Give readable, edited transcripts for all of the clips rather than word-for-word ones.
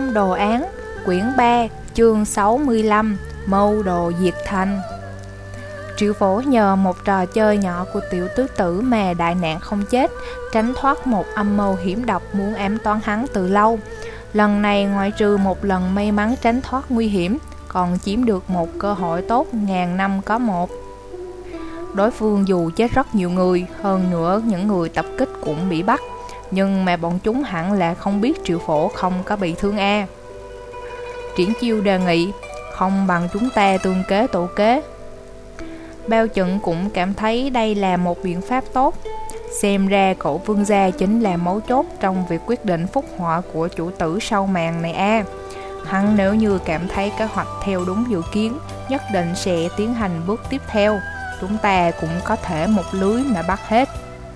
Tông Đồ Án, quyển 3, chương 65, Mưu đồ diệt thành. Triệu Phổ nhờ một trò chơi nhỏ của tiểu tứ tử mà đại nạn không chết, tránh thoát một âm mưu hiểm độc muốn ám toán hắn từ lâu. Lần này ngoại trừ một lần may mắn tránh thoát nguy hiểm, còn chiếm được một cơ hội tốt ngàn năm có một. Đối phương dù chết rất nhiều người, hơn nữa những người tập kích cũng bị bắt, nhưng mà bọn chúng hẳn là không biết Triệu Phổ không có bị thương a. Triển Chiêu đề nghị, không bằng chúng ta tương kế tổ kế. Bao Chận cũng cảm thấy đây là một biện pháp tốt. Xem ra cậu Vương gia chính là mấu chốt trong việc quyết định phúc họa của chủ tử sau màn này a. Hắn nếu như cảm thấy kế hoạch theo đúng dự kiến, nhất định sẽ tiến hành bước tiếp theo. Chúng ta cũng có thể một lưới mà bắt hết.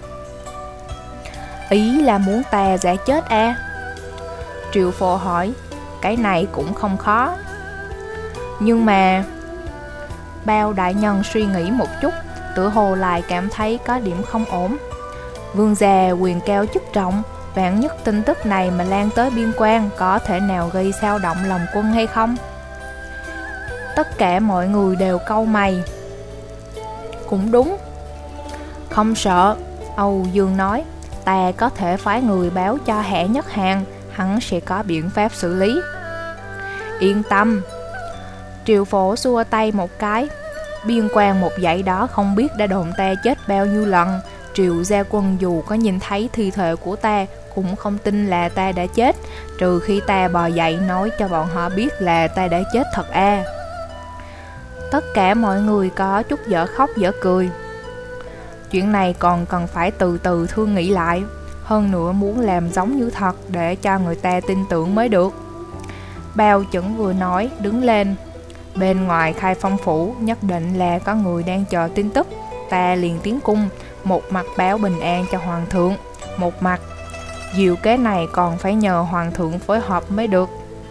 Ý là muốn ta giả chết a? Triệu Phổ hỏi. Cái này cũng không khó. Nhưng mà... Bao đại nhân suy nghĩ một chút, tự hồ lại cảm thấy có điểm không ổn. Vương gia quyền cao chức trọng, vạn nhất tin tức này mà lan tới biên quan, có thể nào gây xao động lòng quân hay không? Tất cả mọi người đều cau mày. Cũng đúng. Không sợ, Âu Dương nói, ta có thể phái người báo cho Hạ Nhất Hàn, hắn sẽ có biện pháp xử lý. Yên tâm. Triệu Phổ xua tay một cái. Biên quan một dãy đó không biết đã đồn ta chết bao nhiêu lần. Triệu gia quân dù có nhìn thấy thi thể của ta cũng không tin là ta đã chết, trừ khi ta bò dậy nói cho bọn họ biết là ta đã chết thật a. Tất cả mọi người có chút dở khóc dở cười. Chuyện này còn cần phải từ từ thương nghĩ lại. Hơn nữa muốn làm giống như thật để cho người ta tin tưởng mới được. Bao Chẩn vừa nói đứng lên. Bên ngoài Khai Phong phủ nhất định là có người đang chờ tin tức. Ta liền tiến cung, một mặt báo bình an cho hoàng thượng, một mặt diệu kế này còn phải nhờ hoàng thượng phối hợp mới được.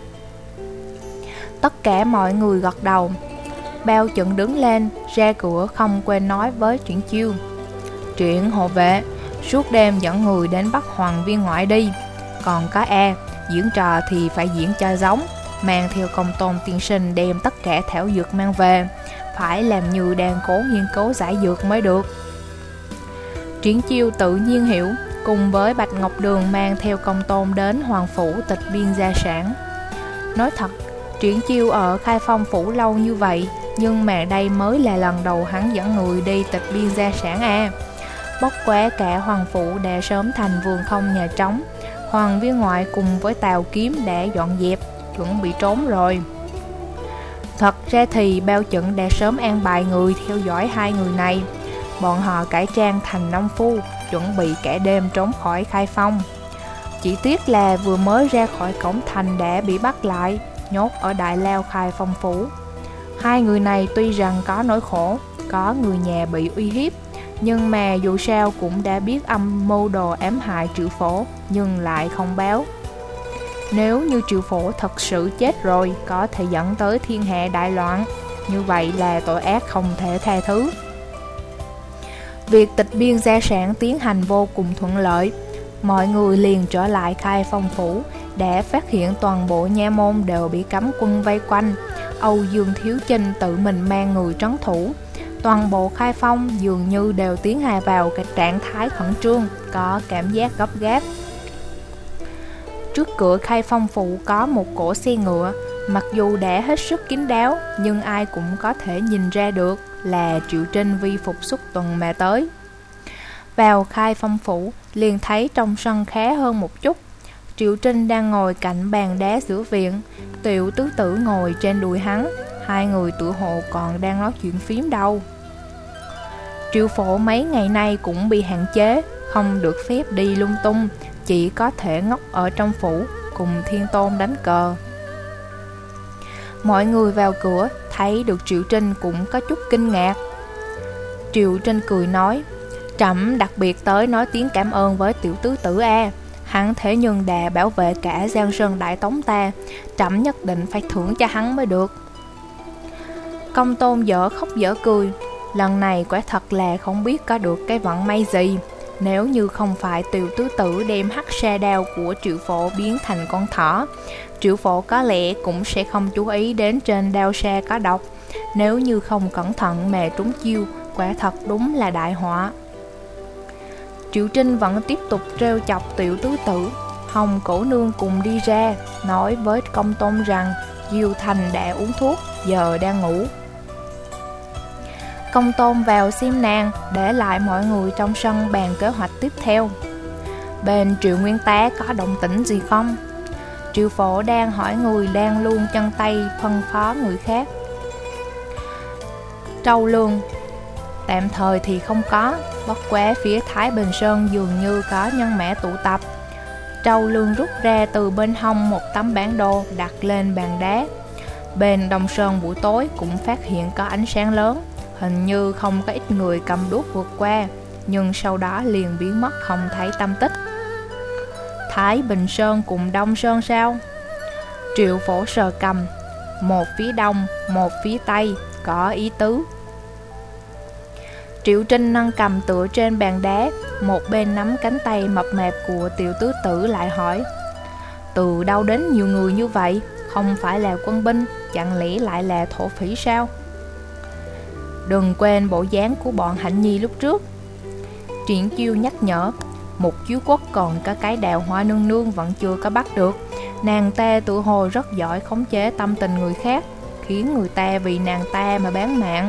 Tất cả mọi người gật đầu. Bao Chận đứng lên, ra cửa không quên nói với Triển Chiêu. Triển hộ vệ, suốt đêm dẫn người đến bắt Hoàng viên ngoại đi. Còn có diễn trò thì phải diễn cho giống, mang theo Công Tôn tiên sinh đem tất cả thảo dược mang về, phải làm như đang cố nghiên cứu giải dược mới được. Triển Chiêu tự nhiên hiểu, cùng với Bạch Ngọc Đường mang theo Công Tôn đến Hoàng phủ tịch biên gia sản. Nói thật, Triển Chiêu ở Khai Phong phủ lâu như vậy, nhưng mà đây mới là lần đầu hắn dẫn người đi tịch biên gia sản a. Bất quá cả Hoàng phủ đã sớm thành vườn không nhà trống. Hoàng viên ngoại cùng với Tào Kiếm đã dọn dẹp, chuẩn bị trốn rồi. Thật ra thì Bao Chận đã sớm an bài người theo dõi hai người này. Bọn họ cải trang thành nông phu, chuẩn bị cả đêm trốn khỏi Khai Phong. Chỉ tiếc là vừa mới ra khỏi cổng thành đã bị bắt lại, nhốt ở đại lao Khai Phong phủ. Hai người này tuy rằng có nỗi khổ, có người nhà bị uy hiếp, nhưng mà dù sao cũng đã biết âm mưu đồ ám hại Triệu Phổ, nhưng lại không báo. Nếu như Triệu Phổ thật sự chết rồi, có thể dẫn tới thiên hạ đại loạn, như vậy là tội ác không thể tha thứ. Việc tịch biên gia sản tiến hành vô cùng thuận lợi. Mọi người liền trở lại Khai Phong phủ, đã phát hiện toàn bộ nha môn đều bị cấm quân vây quanh. Âu Dương Thiếu Chinh tự mình mang người trấn thủ. Toàn bộ Khai Phong dường như đều tiến hành vào cái trạng thái khẩn trương, có cảm giác gấp gáp. Trước cửa Khai Phong phủ có một cỗ xe ngựa, mặc dù đã hết sức kín đáo, nhưng ai cũng có thể nhìn ra được là Triệu Trinh vi phục xuất tuần mà tới. Vào Khai Phong phủ, liền thấy trong sân khá hơn một chút. Triệu Trinh đang ngồi cạnh bàn đá giữa viện, tiểu tứ tử ngồi trên đùi hắn. Hai người tựa hồ còn đang nói chuyện phím đâu. Triệu Phổ mấy ngày nay cũng bị hạn chế, không được phép đi lung tung, chỉ có thể ngốc ở trong phủ cùng Thiên Tôn đánh cờ. Mọi người vào cửa thấy được Triệu Trinh cũng có chút kinh ngạc. Triệu Trinh cười nói, trẫm đặc biệt tới nói tiếng cảm ơn với tiểu tứ tử a. Hắn thế nhưng đã bảo vệ cả Giang Sơn Đại Tống ta, trẫm nhất định phải thưởng cho hắn mới được. Công Tôn dở khóc dở cười, lần này quả thật là không biết có được cái vận may gì. Nếu như không phải tiểu tứ tử đem hắc sa đao của Triệu Phổ biến thành con thỏ, Triệu Phổ có lẽ cũng sẽ không chú ý đến trên đao xe có độc. Nếu như không cẩn thận mà trúng chiêu, quả thật đúng là đại họa. Triệu Trinh vẫn tiếp tục trêu chọc Tiểu Tứ Tử. Hồng Cổ Nương cùng đi ra, nói với Công Tôn rằng Diêu Thành đã uống thuốc, giờ đang ngủ. Công Tôn vào xem nàng, để lại mọi người trong sân bàn kế hoạch tiếp theo. Bên Triệu Nguyên Tá có động tĩnh gì không? Triệu Phổ đang hỏi người đang luôn chân tay phân phó người khác. Trâu Lương: tạm thời thì không có, bất quá phía Thái Bình Sơn dường như có nhân mã tụ tập. Trâu Lương rút ra từ bên hông một tấm bản đồ đặt lên bàn đá. Bên Đông Sơn buổi tối cũng phát hiện có ánh sáng lớn, hình như không có ít người cầm đuốc vượt qua, nhưng sau đó liền biến mất không thấy tăm tích. Thái Bình Sơn cùng Đông Sơn sao? Triệu Phổ sờ cầm, một phía đông, một phía tây, có ý tứ. Triệu Trinh nâng cầm tựa trên bàn đá, một bên nắm cánh tay mập mạp của Tiểu Tứ Tử lại hỏi: từ đâu đến nhiều người như vậy? Không phải là quân binh, chẳng lẽ lại là thổ phỉ sao? Đừng quên bộ dáng của bọn Hạnh Nhi lúc trước. Triển Chiêu nhắc nhở. Mục Chiếu Quốc còn có cái Đào Hoa nương nương vẫn chưa có bắt được. Nàng ta tự hồ rất giỏi khống chế tâm tình người khác, khiến người ta vì nàng ta mà bán mạng.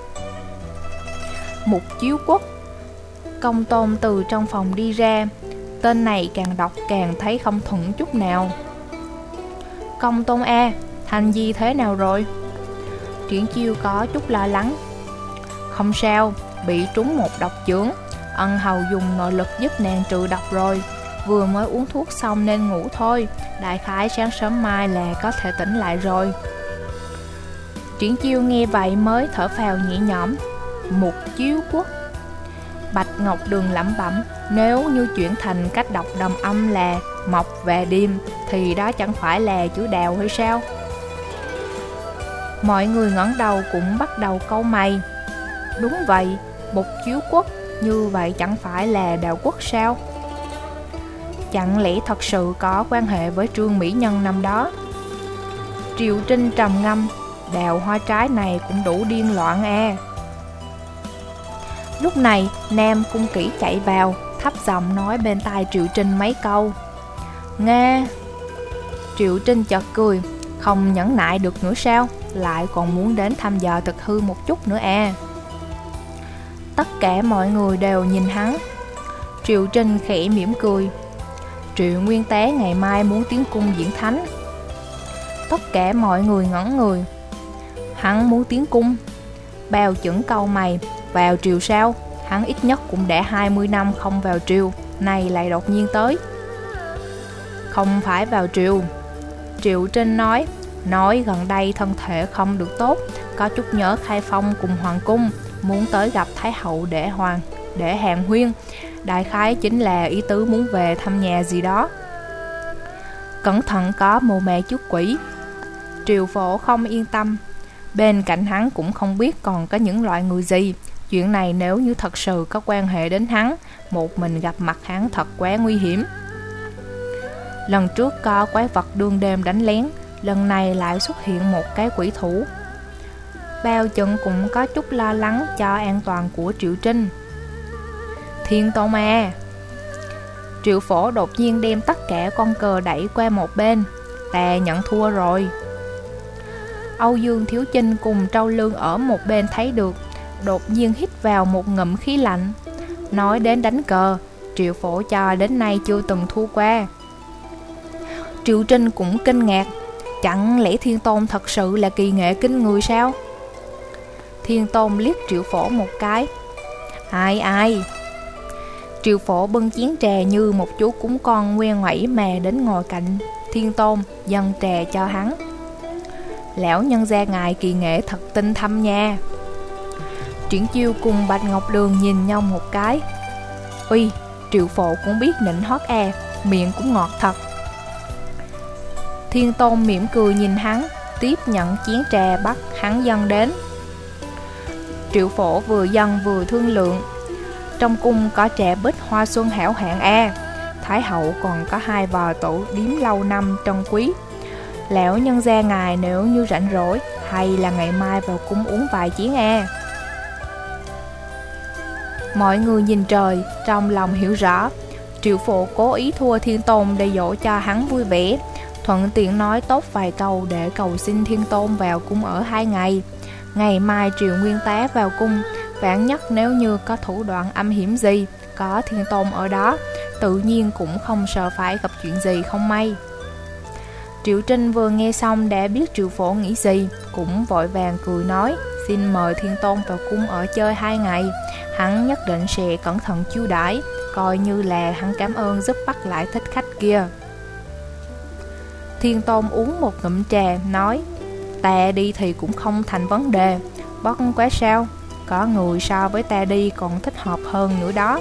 Mục Chiếu Quốc. Công Tôn từ trong phòng đi ra. Tên này càng đọc càng thấy không thuận chút nào. Công Tôn a, Thành Di thế nào rồi? Triển Chiêu có chút lo lắng. Không sao, bị trúng một độc chưởng. Ân hầu dùng nội lực giúp nàng trừ độc rồi. Vừa mới uống thuốc xong nên ngủ thôi. Đại khái sáng sớm mai là có thể tỉnh lại rồi. Triển Chiêu nghe vậy mới thở phào nhẹ nhõm. Mục Chiếu Quốc. Bạch Ngọc Đường lẩm bẩm, nếu như chuyển thành cách đọc đồng âm là mộc và điềm thì đó chẳng phải là chữ đào hay sao? Mọi người ngẩng đầu cũng bắt đầu cau mày. Đúng vậy, Mục Chiếu Quốc, như vậy chẳng phải là Đào Quốc sao? Chẳng lẽ thật sự có quan hệ với Trương Mỹ Nhân năm đó? Triệu Trinh trầm ngâm, đào hoa trái này cũng đủ điên loạn à. Lúc này Nam Cung Kỷ chạy vào, thấp giọng nói bên tai Triệu Trinh mấy câu. Nghe. Triệu Trinh chợt cười, không nhẫn nại được nữa sao? Lại còn muốn đến thăm dò thực hư một chút nữa à. Tất cả mọi người đều nhìn hắn. Triệu Trinh khẽ mỉm cười. Triệu Nguyên Tá ngày mai muốn tiến cung diễn thánh. Tất cả mọi người ngẩn người. Hắn muốn tiến cung? Bao Chững cau mày. Vào triều sao? Hắn ít nhất cũng đã 20 năm không vào triều, nay lại đột nhiên tới. Không phải vào triều. Triệu Trinh nói gần đây thân thể không được tốt, có chút nhớ Khai Phong cùng hoàng cung, muốn tới gặp Thái hậu để hàn huyên. Đại khái chính là ý tứ muốn về thăm nhà gì đó. Cẩn thận có mồ mẹ trước quỷ. Triệu Phổ không yên tâm. Bên cạnh hắn cũng không biết còn có những loại người gì. Chuyện này nếu như thật sự có quan hệ đến hắn, một mình gặp mặt hắn thật quá nguy hiểm. Lần trước có quái vật đương đêm đánh lén, lần này lại xuất hiện một cái quỷ thủ. Bao Chững cũng có chút lo lắng cho an toàn của Triệu Trinh. Thiên Tôn à. Triệu Phổ đột nhiên đem tất cả con cờ đẩy qua một bên. Ta nhận thua rồi. Âu Dương Thiếu Chinh cùng Trâu Lương ở một bên thấy được, đột nhiên hít vào một ngụm khí lạnh. Nói đến đánh cờ, Triệu Phổ cho đến nay chưa từng thua qua. Triệu Trinh cũng kinh ngạc. Chẳng lẽ Thiên Tôn thật sự là kỳ nghệ kinh người sao? Thiên Tôn liếc Triệu Phổ một cái. Ai? Triệu Phổ bưng chén trà như một chú cúng con ngoe ngoẩy mà đến ngồi cạnh Thiên Tôn, dâng trà cho hắn. Lão nhân gia ngài kỳ nghệ thật tinh thâm nha. Triển Chiêu cùng Bạch Ngọc Đường nhìn nhau một cái. Uy, Triệu Phổ cũng biết nịnh hót à, miệng cũng ngọt thật. Thiên Tôn mỉm cười nhìn hắn, tiếp nhận chén trà bắt hắn dâng đến. Triệu Phổ vừa dâng vừa thương lượng. Trong cung có trà bích hoa xuân hảo hạng a. Thái hậu còn có 2 vò tổ điếm lâu năm trân quý. Lão nhân gia ngài nếu như rảnh rỗi, hay là ngày mai vào cung uống vài chén à? Mọi người nhìn trời, trong lòng hiểu rõ, Triệu Phổ cố ý thua Thiên Tôn để dỗ cho hắn vui vẻ, thuận tiện nói tốt vài câu để cầu xin Thiên Tôn vào cung ở 2 ngày. Ngày mai Triệu Nguyên Tá vào cung, vạn nhất nếu như có thủ đoạn âm hiểm gì, có Thiên Tôn ở đó, tự nhiên cũng không sợ phải gặp chuyện gì không may. Triệu Trinh vừa nghe xong đã biết Triệu Phổ nghĩ gì, cũng vội vàng cười nói, xin mời Thiên Tôn vào cung ở chơi 2 ngày, hắn nhất định sẽ cẩn thận chiêu đãi, coi như là hắn cảm ơn giúp bắt lại thích khách kia. Thiên Tôn uống một ngụm trà, nói, ta đi thì cũng không thành vấn đề, bất quá sao, có người so với ta đi còn thích hợp hơn nữa đó.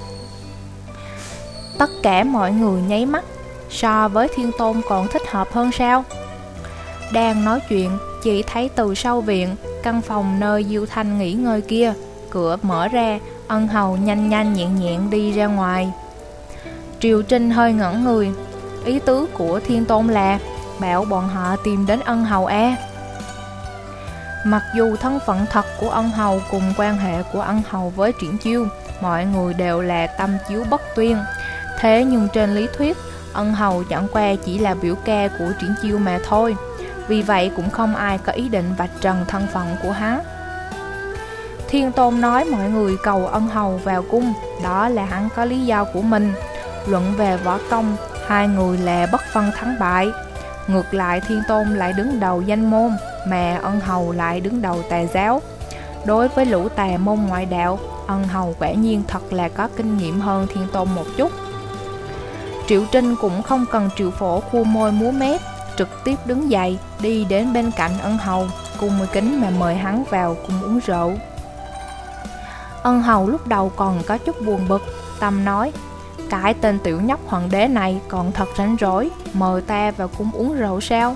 Tất cả mọi người nháy mắt, so với Thiên Tôn còn thích hợp hơn sao? Đang nói chuyện, chỉ thấy từ sau viện, căn phòng nơi Diêu Thanh nghỉ ngơi kia, cửa mở ra, Ân Hầu nhanh nhanh nhẹn nhẹn đi ra ngoài. Triều Trinh hơi ngẩn người, ý tứ của Thiên Tôn là bảo bọn họ tìm đến Ân Hầu a. Mặc dù thân phận thật của Ân Hầu cùng quan hệ của Ân Hầu với Triển Chiêu, mọi người đều là tâm chiếu bất tuyên. Thế nhưng trên lý thuyết, Ân Hầu chẳng qua chỉ là biểu ca của Triển Chiêu mà thôi. Vì vậy cũng không ai có ý định vạch trần thân phận của hắn. Thiên Tôn nói mọi người cầu Ân Hầu vào cung, đó là hắn có lý do của mình. Luận về võ công, hai người là bất phân thắng bại. Ngược lại Thiên Tôn lại đứng đầu danh môn, mà Ân Hầu lại đứng đầu tà giáo. Đối với lũ tà môn ngoại đạo, Ân Hầu quả nhiên thật là có kinh nghiệm hơn Thiên Tôn một chút. Triệu Trinh cũng không cần Triệu Phổ khua môi múa mép, trực tiếp đứng dậy đi đến bên cạnh Ân Hầu, cùng mời kính mà mời hắn vào cùng uống rượu. Ân Hầu lúc đầu còn có chút buồn bực, tâm nói, cái tên tiểu nhóc hoàng đế này còn thật rảnh rỗi, mời ta vào cung uống rượu sao?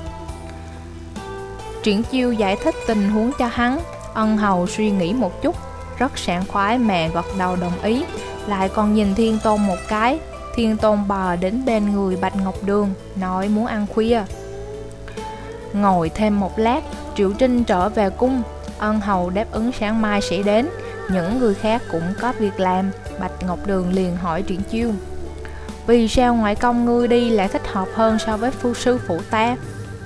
Triển Chiêu giải thích tình huống cho hắn, Ân Hầu suy nghĩ một chút, rất sảng khoái mà gật đầu đồng ý, lại còn nhìn Thiên Tôn một cái. Thiên Tôn bò đến bên người Bạch Ngọc Đường, nói muốn ăn khuya. Ngồi thêm một lát, Triệu Trinh trở về cung, Ân Hầu đáp ứng sáng mai sẽ đến, những người khác cũng có việc làm. Bạch Ngọc Đường liền hỏi Triển Chiêu, vì sao ngoại công ngươi đi lại thích hợp hơn so với phu sư phụ ta?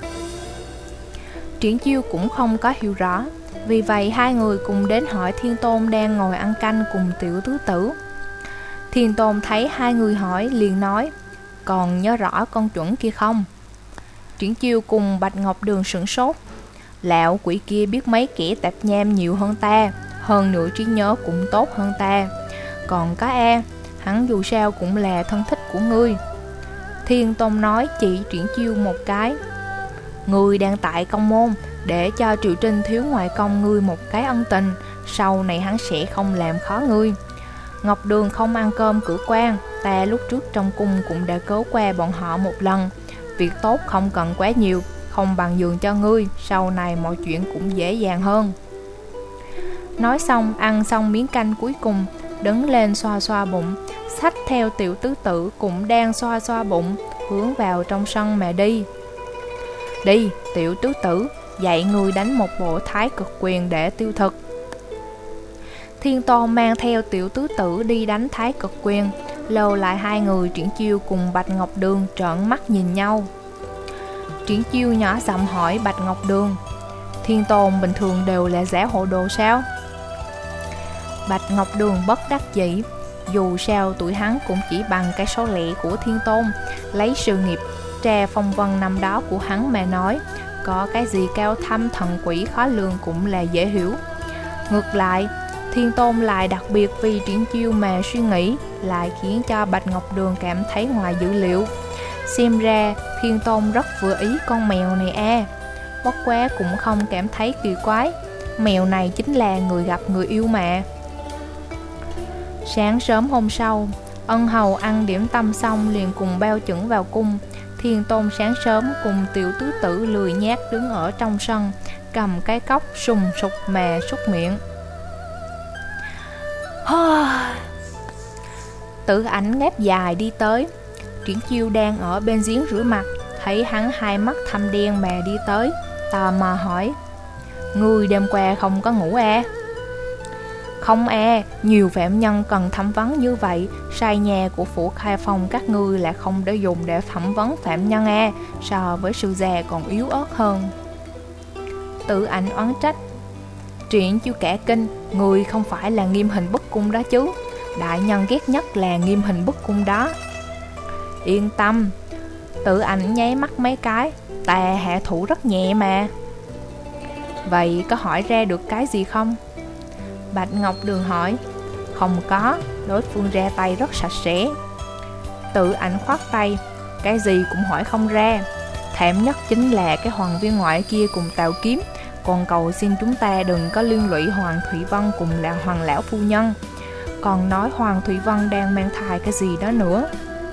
Triển Chiêu cũng không có hiểu rõ, vì vậy hai người cùng đến hỏi Thiên Tôn đang ngồi ăn canh cùng tiểu tứ tử. Thiên Tôn thấy hai người hỏi liền nói, còn nhớ rõ con chuẩn kia không? Triển Chiêu cùng Bạch Ngọc Đường sửng sốt, lão quỷ kia biết mấy kẻ tạp nham nhiều hơn ta, hơn nữa trí nhớ cũng tốt hơn ta. Còn có hắn dù sao cũng là thân thích của ngươi. Thiên Tôn nói chỉ Triển Chiêu một cái, ngươi đang tại công môn, để cho Triệu Trinh thiếu ngoại công ngươi một cái ân tình, sau này hắn sẽ không làm khó ngươi. Ngọc Đường không ăn cơm cửa quan, ta lúc trước trong cung cũng đã cứu qua bọn họ một lần. Việc tốt không cần quá nhiều, không bằng giường cho ngươi, sau này mọi chuyện cũng dễ dàng hơn. Nói xong, ăn xong miếng canh cuối cùng, đứng lên xoa xoa bụng, xách theo tiểu tứ tử cũng đang xoa xoa bụng, hướng vào trong sân mà đi. Đi, tiểu tứ tử, dạy người đánh một bộ thái cực quyền để tiêu thực. Thiên Tôn mang theo tiểu tứ tử đi đánh thái cực quyền, lưu lại hai người Triển Chiêu cùng Bạch Ngọc Đường trợn mắt nhìn nhau. Triển Chiêu nhỏ giọng hỏi Bạch Ngọc Đường, Thiên Tôn bình thường đều là giả hộ đồ sao? Bạch Ngọc Đường bất đắc dĩ, dù sao tuổi hắn cũng chỉ bằng cái số lẻ của Thiên Tôn, lấy sự nghiệp trà phong vân năm đó của hắn mà nói, có cái gì cao thâm thần quỷ khó lường cũng là dễ hiểu. Ngược lại, Thiên Tôn lại đặc biệt vì Triển Chiêu mà suy nghĩ, lại khiến cho Bạch Ngọc Đường cảm thấy ngoài dữ liệu. Xem ra Thiên Tôn rất vừa ý con mèo này a. Bất quá cũng không cảm thấy kỳ quái, mèo này chính là người gặp người yêu mà. Sáng sớm hôm sau, Ân Hầu ăn điểm tâm xong liền cùng bao chuẩn vào cung. Thiên Tôn sáng sớm cùng tiểu tứ tử lười nhác đứng ở trong sân, cầm cái cốc sùng sục mà súc miệng. Tử Ảnh ngáp dài đi tới. Triển Chiêu đang ở bên giếng rửa mặt, thấy hắn hai mắt thâm đen mà đi tới, tò mò hỏi: "Ngươi đêm qua không có ngủ à?" "Không à, nhiều phạm nhân cần thẩm vấn như vậy, sai nhà của phủ khai phong các ngươi là không để dùng để thẩm vấn phạm nhân à, so với sư già còn yếu ớt hơn." Tự Ảnh oán trách: "Triển Chiêu cả kinh, người không phải là nghiêm hình bức cung đó chứ? Đại nhân ghét nhất là nghiêm hình bức cung đó." "Yên tâm." Tự Ảnh nháy mắt mấy cái: "Ta hạ thủ rất nhẹ mà." "Vậy có hỏi ra được cái gì không?" Bạch Ngọc Đường hỏi. "Không có, đối phương ra tay rất sạch sẽ." Tự Ảnh khoát tay: "Cái gì cũng hỏi không ra. Thảm nhất chính là cái hoàng viên ngoại kia cùng Tào Kiếm, còn cầu xin chúng ta đừng có liên lụy Hoàng Thủy Vân cùng là Hoàng lão phu nhân. Còn nói Hoàng Thủy Vân đang mang thai cái gì đó nữa."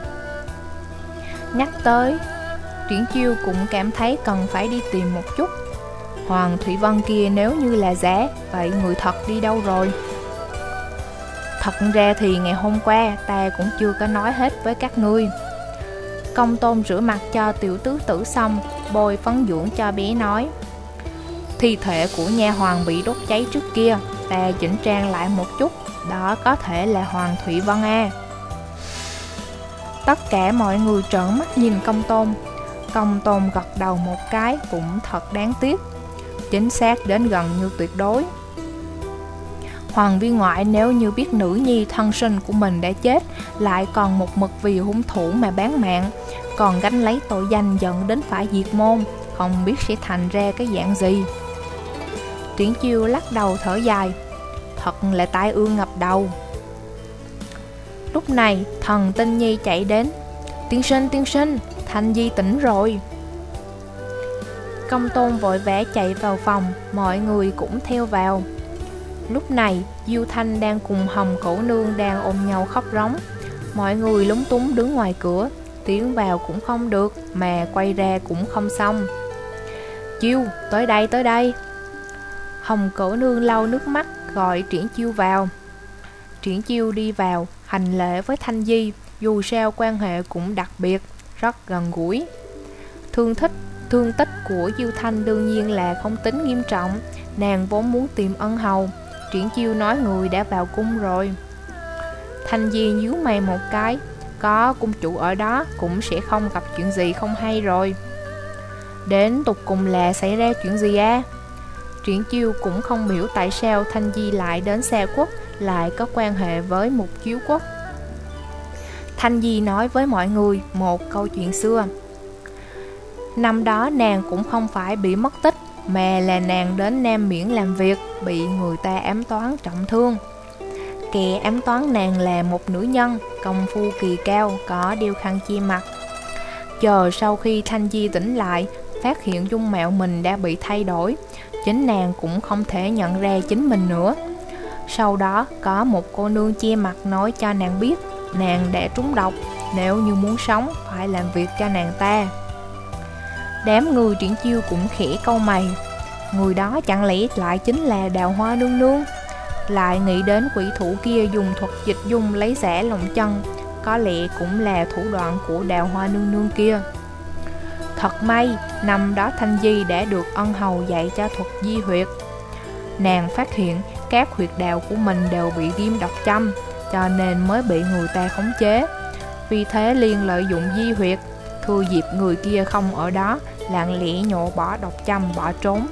Nhắc tới, Triển Chiêu cũng cảm thấy cần phải đi tìm một chút. Hoàng Thủy Vân kia nếu như là giả, vậy người thật đi đâu rồi? Thật ra thì ngày hôm qua ta cũng chưa có nói hết với các ngươi. Công Tôn rửa mặt cho tiểu tứ tử xong, bôi phấn dưỡng cho bé nói: "Thi thể của nha hoàng bị đốt cháy trước kia, ta chỉnh trang lại một chút, đó có thể là Hoàng Thủy Vân à." Tất cả mọi người trợn mắt nhìn Công Tôn. Công Tôn gật đầu một cái, cũng thật đáng tiếc. Chính xác đến gần như tuyệt đối. Hoàng viên ngoại nếu như biết nữ nhi thân sinh của mình đã chết, lại còn một mực vì hung thủ mà bán mạng, còn gánh lấy tội danh dẫn đến phải diệt môn, không biết sẽ thành ra cái dạng gì. Triển Chiêu lắc đầu thở dài: "Thật là tai ương ngập đầu." Lúc này Thần Tinh Nhi chạy đến: Tiên sinh, Thanh Di tỉnh rồi." Công Tôn vội vã chạy vào phòng, mọi người cũng theo vào. Lúc này Diêu Thanh đang cùng Hồng Cổ Nương đang ôm nhau khóc rống. Mọi người lúng túng đứng ngoài cửa, tiến vào cũng không được, mà quay ra cũng không xong. "Chiêu, tới đây." Hồng Cổ Nương lau nước mắt gọi Triển Chiêu vào. Triển Chiêu đi vào, hành lễ với Thanh Di, dù sao quan hệ cũng đặc biệt, rất gần gũi. Thương tích của Diêu Thanh đương nhiên là không tính nghiêm trọng, nàng vốn muốn tìm ân hầu. Triển Chiêu nói người đã vào cung rồi. Thanh Di nhíu mày một cái: "Có cung chủ ở đó cũng sẽ không gặp chuyện gì không hay rồi." "Đến tục cùng là xảy ra chuyện gì à?" Triển Chiêu cũng không hiểu tại sao Thanh Di lại đến Xa Quốc, lại có quan hệ với Mục Chiếu Quốc. Thanh Di nói với mọi người một câu chuyện xưa. Năm đó nàng cũng không phải bị mất tích, mà là nàng đến Nam Miễn làm việc, bị người ta ám toán trọng thương. Kẻ ám toán nàng là một nữ nhân, công phu kỳ cao, có đeo khăn che mặt. Chờ sau khi Thanh Di tỉnh lại, phát hiện dung mạo mình đã bị thay đổi, chính nàng cũng không thể nhận ra chính mình nữa. Sau đó có một cô nương che mặt nói cho nàng biết nàng đã trúng độc, nếu như muốn sống phải làm việc cho nàng ta. Đám người Triển Chiêu cũng khẽ cau mày, người đó chẳng lẽ lại chính là Đào Hoa nương nương? Lại nghĩ đến quỷ thủ kia dùng thuật dịch dung lấy giả lòng chân, có lẽ cũng là thủ đoạn của Đào Hoa nương nương kia. Thật may, năm đó Thanh Di đã được ân hầu dạy cho thuật di huyệt. Nàng phát hiện các huyệt đạo của mình đều bị ghim độc châm, cho nên mới bị người ta khống chế. Vì thế liền lợi dụng di huyệt, thừa dịp người kia không ở đó, lặng lẽ nhổ bỏ độc châm bỏ trốn.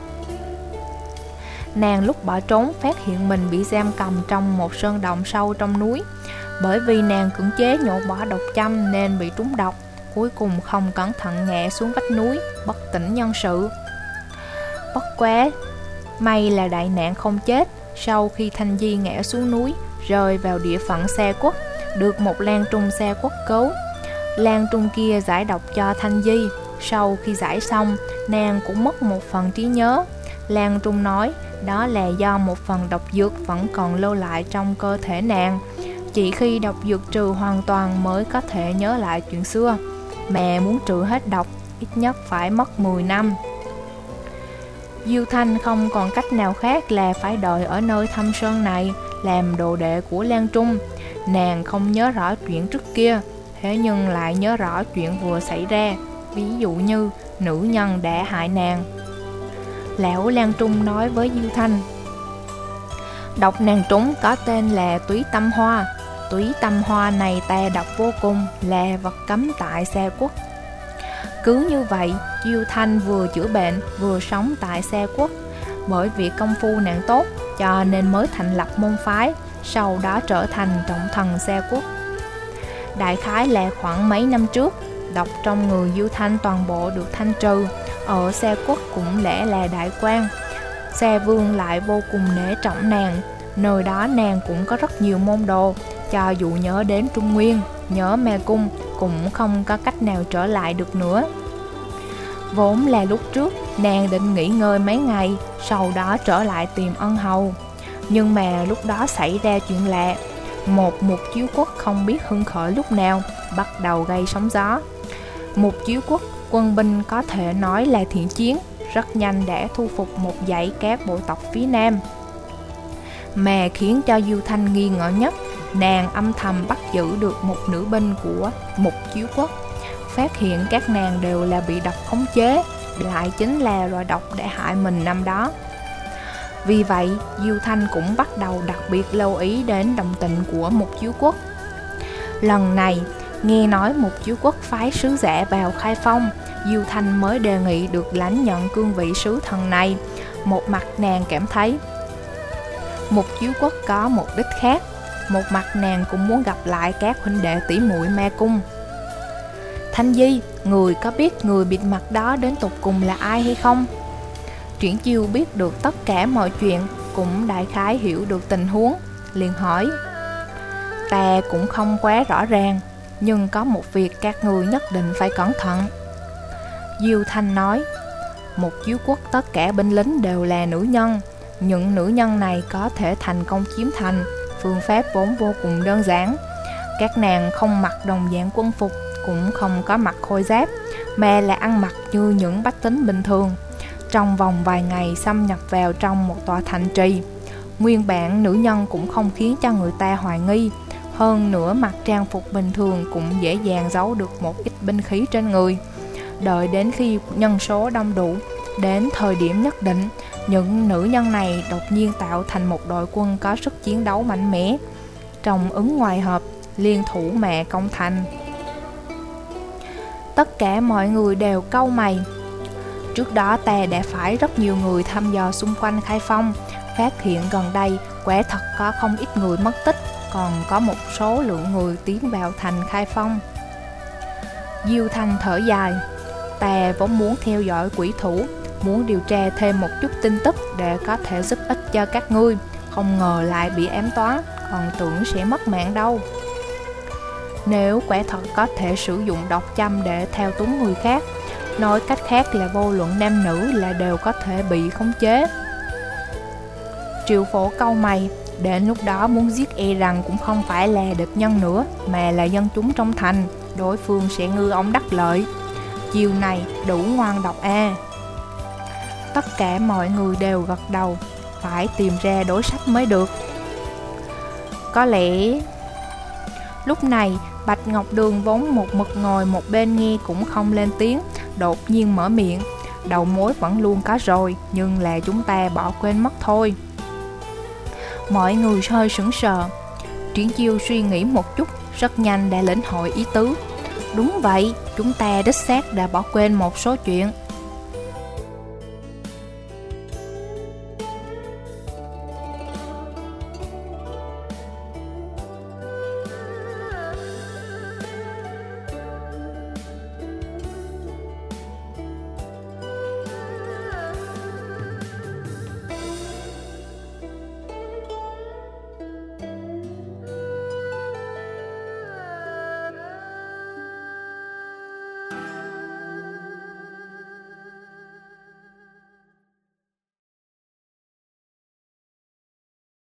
Nàng lúc bỏ trốn phát hiện mình bị giam cầm trong một sơn động sâu trong núi. Bởi vì nàng cưỡng chế nhổ bỏ độc châm nên bị trúng độc, cuối cùng không cẩn thận ngã xuống vách núi, bất tỉnh nhân sự. Bất quá may là đại nạn không chết. Sau khi Thanh Di ngã xuống núi, rơi vào địa phận Xa Quốc, được một lang trung Xa Quốc cứu. Lang trung kia giải độc cho Thanh Di. Sau khi giải xong, nàng cũng mất một phần trí nhớ. Lang trung nói đó là do một phần độc dược vẫn còn lưu lại trong cơ thể nàng. Chỉ khi độc dược trừ hoàn toàn mới có thể nhớ lại chuyện xưa, mà muốn trừ hết độc ít nhất phải mất 10 năm. Diêu Thanh không còn cách nào khác là phải đợi ở nơi thâm sơn này, làm đồ đệ của Lang Trung. Nàng không nhớ rõ chuyện trước kia, thế nhưng lại nhớ rõ chuyện vừa xảy ra. ví dụ như nữ nhân đã hại nàng. Lão Lan Trung nói với Diêu Thanh: độc nàng trúng có tên là túy tâm hoa. Túy tâm hoa này tà độc vô cùng, là vật cấm tại Xa Quốc. Cứ như vậy, Diêu Thanh vừa chữa bệnh vừa sống tại Xa Quốc. Bởi vì công phu nàng tốt cho nên mới thành lập môn phái, sau đó trở thành trọng thần Xa Quốc. Đại khái là khoảng mấy năm trước, độc trong người Diêu Thanh toàn bộ được thanh trừ. Ở Xa Quốc cũng lẽ là đại quan. Xa Vương lại vô cùng nể trọng nàng. Nơi đó nàng cũng có rất nhiều môn đồ. Cho dù nhớ đến Trung Nguyên, nhớ mê cung, cũng không có cách nào trở lại được nữa. Vốn là lúc trước nàng định nghỉ ngơi mấy ngày, sau đó trở lại tìm ân hầu. Nhưng mà lúc đó xảy ra chuyện lạ. Một Mục Chiếu Quốc không biết hưng khởi lúc nào bắt đầu gây sóng gió. Mục Chiếu Quốc quân binh có thể nói là thiện chiến, rất nhanh đã thu phục một dãy các bộ tộc phía Nam. Mà khiến cho Diêu Thanh nghi ngờ nhất, nàng âm thầm bắt giữ được một nữ binh của Mục Chiếu Quốc, phát hiện các nàng đều là bị độc khống chế, lại chính là loại độc đã hại mình năm đó. Vì vậy, Diêu Thanh cũng bắt đầu đặc biệt lưu ý đến động tình của Mục Chiếu Quốc. Lần này, nghe nói Mục Chiếu Quốc phái sứ giả vào Khai Phong, Diêu Thanh mới đề nghị được lãnh nhận cương vị sứ thần này. Một mặt nàng cảm thấy Mục Chiếu Quốc có mục đích khác, một mặt nàng cũng muốn gặp lại các huynh đệ tỷ muội Ma Cung. Thanh Di, người có biết người bịt mặt đó đến tột cùng là ai hay không? Triển Chiêu biết được tất cả mọi chuyện, cũng đại khái hiểu được tình huống, liền hỏi. Ta cũng không quá rõ ràng, nhưng có một việc các người nhất định phải cẩn thận. Diêu Thanh nói, Mục Chiếu Quốc tất cả binh lính đều là nữ nhân. Những nữ nhân này có thể thành công chiếm thành, phương pháp vốn vô cùng đơn giản. Các nàng không mặc đồng dạng quân phục, cũng không có mặc khôi giáp, mà là ăn mặc như những bách tính bình thường. Trong vòng vài ngày xâm nhập vào trong một tòa thành trì. Nguyên bản nữ nhân cũng không khiến cho người ta hoài nghi. Hơn nữa mặc trang phục bình thường cũng dễ dàng giấu được một ít binh khí trên người. Đợi đến khi nhân số đông đủ, đến thời điểm nhất định, những nữ nhân này đột nhiên tạo thành một đội quân có sức chiến đấu mạnh mẽ. Trong ứng ngoài hợp, liên thủ mẹ công thành. Tất cả mọi người đều cau mày. Trước đó ta đã phải rất nhiều người thăm dò xung quanh Khai Phong, phát hiện gần đây quả thật có không ít người mất tích, còn có một số lượng người tiến vào thành Khai Phong. Diêu Thanh thở dài, ta vốn muốn theo dõi quỷ thủ, muốn điều tra thêm một chút tin tức để có thể giúp ích cho các ngươi, không ngờ lại bị ám toán, còn tưởng sẽ mất mạng đâu. Nếu quả thật có thể sử dụng độc châm để thao túng người khác, nói cách khác là vô luận nam nữ là đều có thể bị khống chế. Triệu Phổ cau mày, đến lúc đó muốn giết e rằng cũng không phải là địch nhân nữa, mà là dân chúng trong thành, đối phương sẽ ngư ông đắc lợi. Chiều này đủ ngoan độc a. Tất cả mọi người đều gật đầu, phải tìm ra đối sách mới được. Có lẽ... Lúc này, Bạch Ngọc Đường vốn một mực ngồi một bên nghe cũng không lên tiếng, đột nhiên mở miệng. Đầu mối vẫn luôn có rồi, nhưng là chúng ta bỏ quên mất thôi. Mọi người hơi sững sờ. Triển Chiêu suy nghĩ một chút, rất nhanh đã lĩnh hội ý tứ. Đúng vậy, chúng ta đích xác đã bỏ quên một số chuyện.